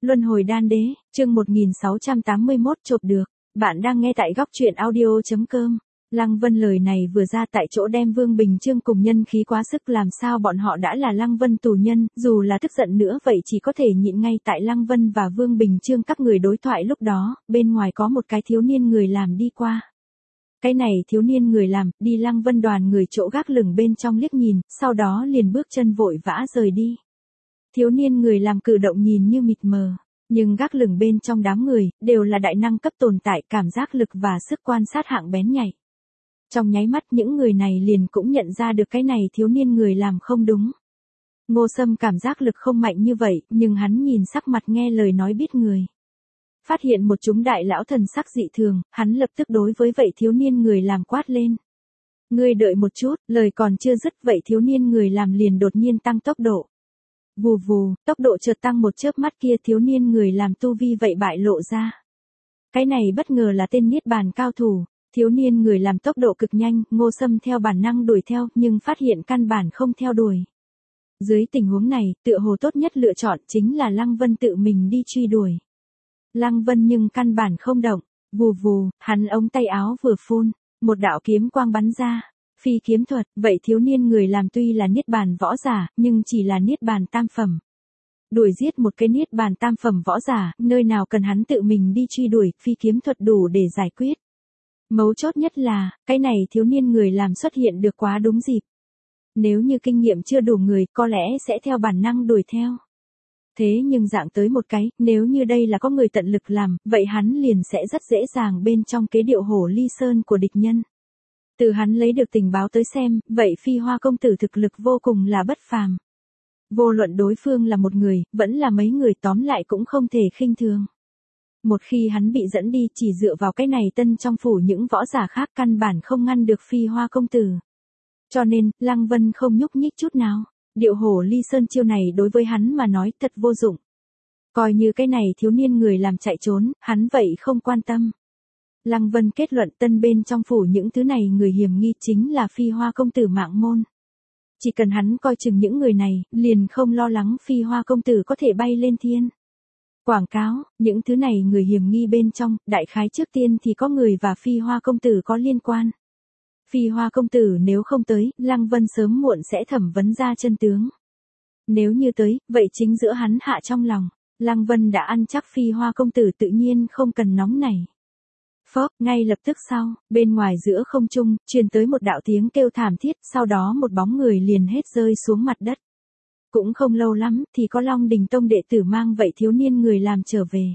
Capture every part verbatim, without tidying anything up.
Luân hồi đan đế, chương một nghìn sáu trăm tám mươi mốt chộp được. Bạn đang nghe tại góc truyện audio chấm com. Lăng Vân lời này vừa ra tại chỗ đem Vương Bình Chương cùng nhân khí quá sức, làm sao bọn họ đã là Lăng Vân tù nhân, dù là tức giận nữa vậy chỉ có thể nhịn. Ngay tại Lăng Vân và Vương Bình Chương các người đối thoại lúc đó, bên ngoài có một cái thiếu niên người làm đi qua. Cái này thiếu niên người làm, đi Lăng Vân đoàn người chỗ gác lửng bên trong liếc nhìn, sau đó liền bước chân vội vã rời đi. Thiếu niên người làm cử động nhìn như mịt mờ, nhưng gác lửng bên trong đám người, đều là đại năng cấp tồn tại, cảm giác lực và sức quan sát hạng bén nhạy. Trong nháy mắt những người này liền cũng nhận ra được cái này thiếu niên người làm không đúng. Ngô Sâm cảm giác lực không mạnh như vậy, nhưng hắn nhìn sắc mặt nghe lời nói biết người. Phát hiện một chúng đại lão thần sắc dị thường, hắn lập tức đối với vậy thiếu niên người làm quát lên. Ngươi đợi một chút, lời còn chưa dứt vậy thiếu niên người làm liền đột nhiên tăng tốc độ. Vù vù, tốc độ chợt tăng một chớp mắt kia thiếu niên người làm tu vi vậy bại lộ ra. Cái này bất ngờ là tên niết bàn cao thủ, thiếu niên người làm tốc độ cực nhanh, Ngô Sâm theo bản năng đuổi theo nhưng phát hiện căn bản không theo đuổi. Dưới tình huống này, tựa hồ tốt nhất lựa chọn chính là Lăng Vân tự mình đi truy đuổi. Lăng Vân nhưng căn bản không động, vù vù, hắn ống tay áo vừa phun, một đạo kiếm quang bắn ra. Phi kiếm thuật, vậy thiếu niên người làm tuy là niết bàn võ giả, nhưng chỉ là niết bàn tam phẩm. Đuổi giết một cái niết bàn tam phẩm võ giả, nơi nào cần hắn tự mình đi truy đuổi, phi kiếm thuật đủ để giải quyết. Mấu chốt nhất là, cái này thiếu niên người làm xuất hiện được quá đúng dịp. Nếu như kinh nghiệm chưa đủ người, có lẽ sẽ theo bản năng đuổi theo. Thế nhưng dạng tới một cái, nếu như đây là có người tận lực làm, vậy hắn liền sẽ rất dễ dàng bên trong kế điệu hổ ly sơn của địch nhân. Từ hắn lấy được tình báo tới xem, vậy Phi Hoa công tử thực lực vô cùng là bất phàm. Vô luận đối phương là một người, vẫn là mấy người, tóm lại cũng không thể khinh thường. Một khi hắn bị dẫn đi, chỉ dựa vào cái này tân trong phủ những võ giả khác căn bản không ngăn được Phi Hoa công tử. Cho nên, Lăng Vân không nhúc nhích chút nào. Điệu hổ ly sơn chiêu này đối với hắn mà nói thật vô dụng. Coi như cái này thiếu niên người làm chạy trốn, hắn vậy không quan tâm. Lăng Vân kết luận tân bên trong phủ những thứ này người hiểm nghi chính là Phi Hoa công tử mạng môn. Chỉ cần hắn coi chừng những người này, liền không lo lắng Phi Hoa công tử có thể bay lên thiên. Quảng cáo, những thứ này người hiểm nghi bên trong, đại khái trước tiên thì có người và Phi Hoa công tử có liên quan. Phi Hoa công tử nếu không tới, Lăng Vân sớm muộn sẽ thẩm vấn ra chân tướng. Nếu như tới, vậy chính giữa hắn hạ trong lòng, Lăng Vân đã ăn chắc Phi Hoa công tử tự nhiên không cần nóng nảy. Phốc, ngay lập tức sau, bên ngoài giữa không trung, truyền tới một đạo tiếng kêu thảm thiết, sau đó một bóng người liền hết rơi xuống mặt đất. Cũng không lâu lắm, thì có Long Đình Tông đệ tử mang vậy thiếu niên người làm trở về.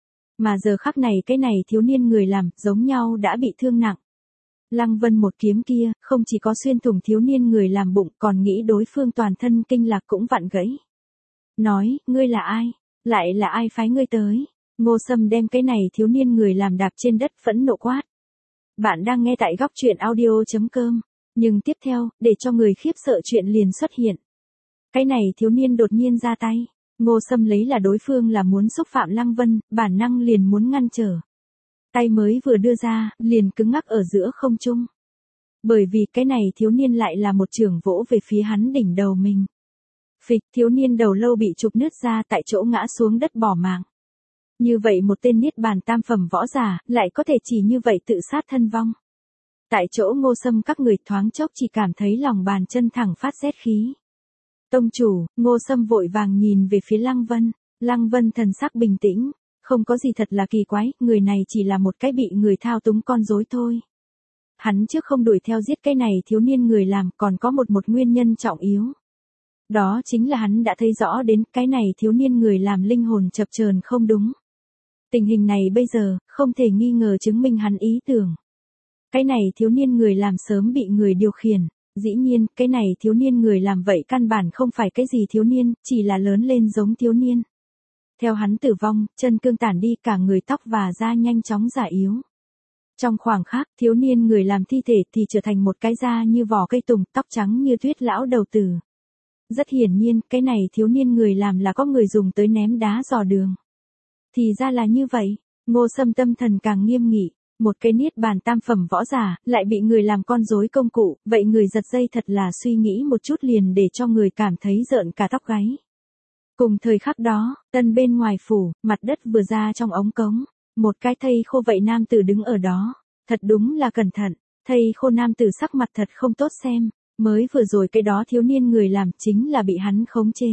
Mà giờ khắc này cái này thiếu niên người làm, giống nhau đã bị thương nặng. Lăng Vân một kiếm kia, không chỉ có xuyên thủng thiếu niên người làm bụng, còn nghĩ đối phương toàn thân kinh lạc cũng vặn gãy. Nói, ngươi là ai? Lại là ai phái ngươi tới? Ngô Sâm đem cái này thiếu niên người làm đạp trên đất phẫn nộ quát. Bạn đang nghe tại góc truyện audio chấm com. Nhưng tiếp theo, để cho người khiếp sợ chuyện liền xuất hiện. Cái này thiếu niên đột nhiên ra tay. Ngô Sâm lấy là đối phương là muốn xúc phạm Lăng Vân, bản năng liền muốn ngăn trở. Tay mới vừa đưa ra, liền cứng ngắc ở giữa không trung. Bởi vì cái này thiếu niên lại là một chưởng vỗ về phía hắn đỉnh đầu mình. Phịch, thiếu niên đầu lâu bị chụp nứt ra tại chỗ ngã xuống đất bỏ mạng. Như vậy một tên niết bàn tam phẩm võ giả, lại có thể chỉ như vậy tự sát thân vong. Tại chỗ Ngô Sâm các người thoáng chốc chỉ cảm thấy lòng bàn chân thẳng phát rét khí. Tông chủ, Ngô Sâm vội vàng nhìn về phía Lăng Vân. Lăng Vân thần sắc bình tĩnh, không có gì thật là kỳ quái, người này chỉ là một cái bị người thao túng con rối thôi. Hắn trước không đuổi theo giết cái này thiếu niên người làm, còn có một một nguyên nhân trọng yếu. Đó chính là hắn đã thấy rõ đến cái này thiếu niên người làm linh hồn chập chờn không đúng. Tình hình này bây giờ, không thể nghi ngờ chứng minh hắn ý tưởng. Cái này thiếu niên người làm sớm bị người điều khiển, dĩ nhiên, cái này thiếu niên người làm vậy căn bản không phải cái gì thiếu niên, chỉ là lớn lên giống thiếu niên. Theo hắn tử vong, chân cương tản đi, cả người tóc và da nhanh chóng già yếu. Trong khoảng khắc, thiếu niên người làm thi thể thì trở thành một cái da như vỏ cây tùng, tóc trắng như tuyết lão đầu tử. Rất hiển nhiên, cái này thiếu niên người làm là có người dùng tới ném đá dò đường. Thì ra là như vậy, Ngô Sâm tâm thần càng nghiêm nghị, một cái niết bàn tam phẩm võ giả, lại bị người làm con rối công cụ, vậy người giật dây thật là suy nghĩ một chút liền để cho người cảm thấy rợn cả tóc gáy. Cùng thời khắc đó, tân bên ngoài phủ, mặt đất vừa ra trong ống cống, một cái thây khô vậy nam tử đứng ở đó, thật đúng là cẩn thận, thây khô nam tử sắc mặt thật không tốt xem, mới vừa rồi cái đó thiếu niên người làm chính là bị hắn khống chế.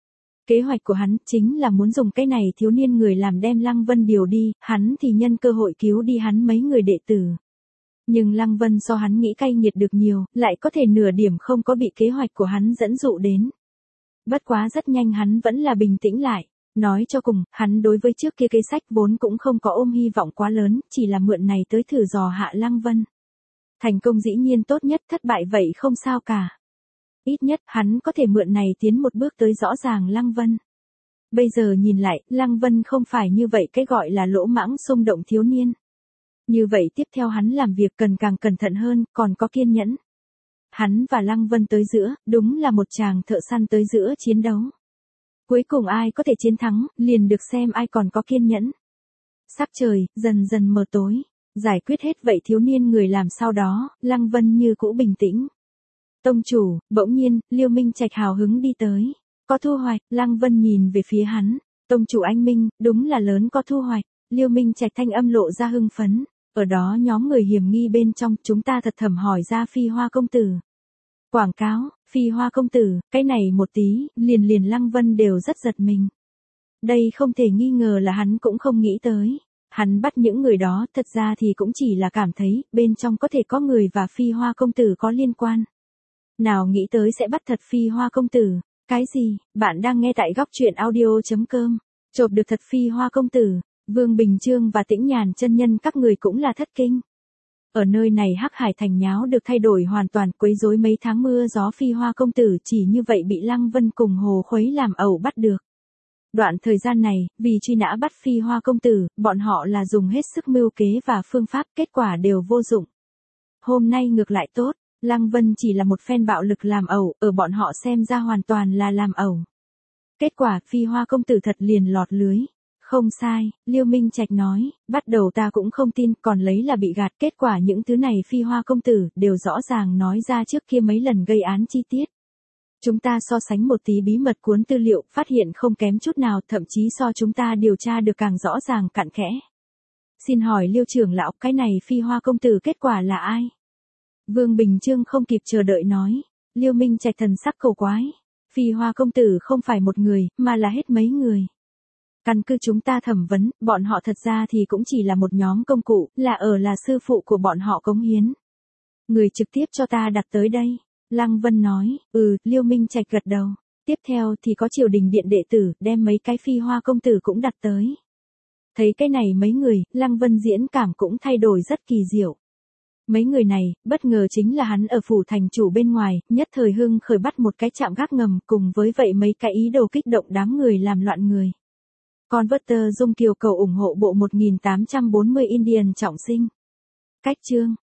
Kế hoạch của hắn chính là muốn dùng cái này thiếu niên người làm đem Lăng Vân điều đi, hắn thì nhân cơ hội cứu đi hắn mấy người đệ tử. Nhưng Lăng Vân so hắn nghĩ cay nghiệt được nhiều, lại có thể nửa điểm không có bị kế hoạch của hắn dẫn dụ đến. Bất quá rất nhanh hắn vẫn là bình tĩnh lại, nói cho cùng, hắn đối với trước kia kế sách vốn cũng không có ôm hy vọng quá lớn, chỉ là mượn này tới thử dò hạ Lăng Vân. Thành công dĩ nhiên tốt nhất, thất bại vậy không sao cả. Ít nhất hắn có thể mượn này tiến một bước tới rõ ràng Lăng Vân. Bây giờ nhìn lại, Lăng Vân không phải như vậy cái gọi là lỗ mãng xung động thiếu niên. Như vậy tiếp theo hắn làm việc cần càng cẩn thận hơn, còn có kiên nhẫn. Hắn và Lăng Vân tới giữa, đúng là một chàng thợ săn tới giữa chiến đấu. Cuối cùng ai có thể chiến thắng, liền được xem ai còn có kiên nhẫn. Sắc trời, dần dần mờ tối, giải quyết hết vậy thiếu niên người làm sau đó, Lăng Vân như cũ bình tĩnh. Tông chủ, bỗng nhiên, Liêu Minh Trạch hào hứng đi tới. Có thu hoạch, Lăng Vân nhìn về phía hắn. Tông chủ anh Minh, đúng là lớn có thu hoạch. Liêu Minh Trạch thanh âm lộ ra hưng phấn. Ở đó nhóm người hiểm nghi bên trong, chúng ta thật thầm hỏi ra Phi Hoa công tử. Quảng cáo, Phi Hoa công tử, cái này một tí, liền liền Lăng Vân đều rất giật mình. Đây không thể nghi ngờ là hắn cũng không nghĩ tới. Hắn bắt những người đó, thật ra thì cũng chỉ là cảm thấy, bên trong có thể có người và Phi Hoa công tử có liên quan. Nào nghĩ tới sẽ bắt thật Phi Hoa công tử. Cái gì, bạn đang nghe tại góc truyện audio.com. Chộp được thật Phi Hoa công tử. Vương Bình Chương và Tĩnh Nhàn chân nhân các người cũng là thất kinh. Ở nơi này Hắc Hải thành nháo được thay đổi hoàn toàn, quấy rối mấy tháng mưa gió Phi Hoa công tử chỉ như vậy bị Lăng Vân cùng Hồ Khuấy làm ẩu bắt được. Đoạn thời gian này, vì truy nã bắt Phi Hoa công tử, bọn họ là dùng hết sức mưu kế và phương pháp, kết quả đều vô dụng. Hôm nay ngược lại tốt, Lăng Vân chỉ là một phen bạo lực làm ẩu, ở bọn họ xem ra hoàn toàn là làm ẩu. Kết quả Phi Hoa công tử thật liền lọt lưới. Không sai, Liêu Minh Trạch nói, bắt đầu ta cũng không tin, còn lấy là bị gạt, kết quả những thứ này Phi Hoa công tử đều rõ ràng nói ra trước kia mấy lần gây án chi tiết. Chúng ta so sánh một tí bí mật cuốn tư liệu, phát hiện không kém chút nào, thậm chí so chúng ta điều tra được càng rõ ràng cặn kẽ. Xin hỏi Liêu trưởng lão, cái này Phi Hoa công tử kết quả là ai? Vương Bình Chương không kịp chờ đợi nói, Liêu Minh Trạch thần sắc cầu quái. Phi Hoa công tử không phải một người, mà là hết mấy người. Căn cứ chúng ta thẩm vấn, bọn họ thật ra thì cũng chỉ là một nhóm công cụ, là ở là sư phụ của bọn họ cống hiến. Người trực tiếp cho ta đặt tới đây. Lăng Vân nói, ừ, Liêu Minh Trạch gật đầu. Tiếp theo thì có triều đình điện đệ tử, đem mấy cái Phi Hoa công tử cũng đặt tới. Thấy cái này mấy người, Lăng Vân diễn cảm cũng thay đổi rất kỳ diệu. Mấy người này, bất ngờ chính là hắn ở phủ thành chủ bên ngoài, nhất thời hưng khởi bắt một cái trạm gác ngầm, cùng với vậy mấy cái ý đồ kích động đám người làm loạn người. Converter Dung Kiều cầu ủng hộ bộ một nghìn tám trăm bốn mươi Indian trọng sinh. Cách chương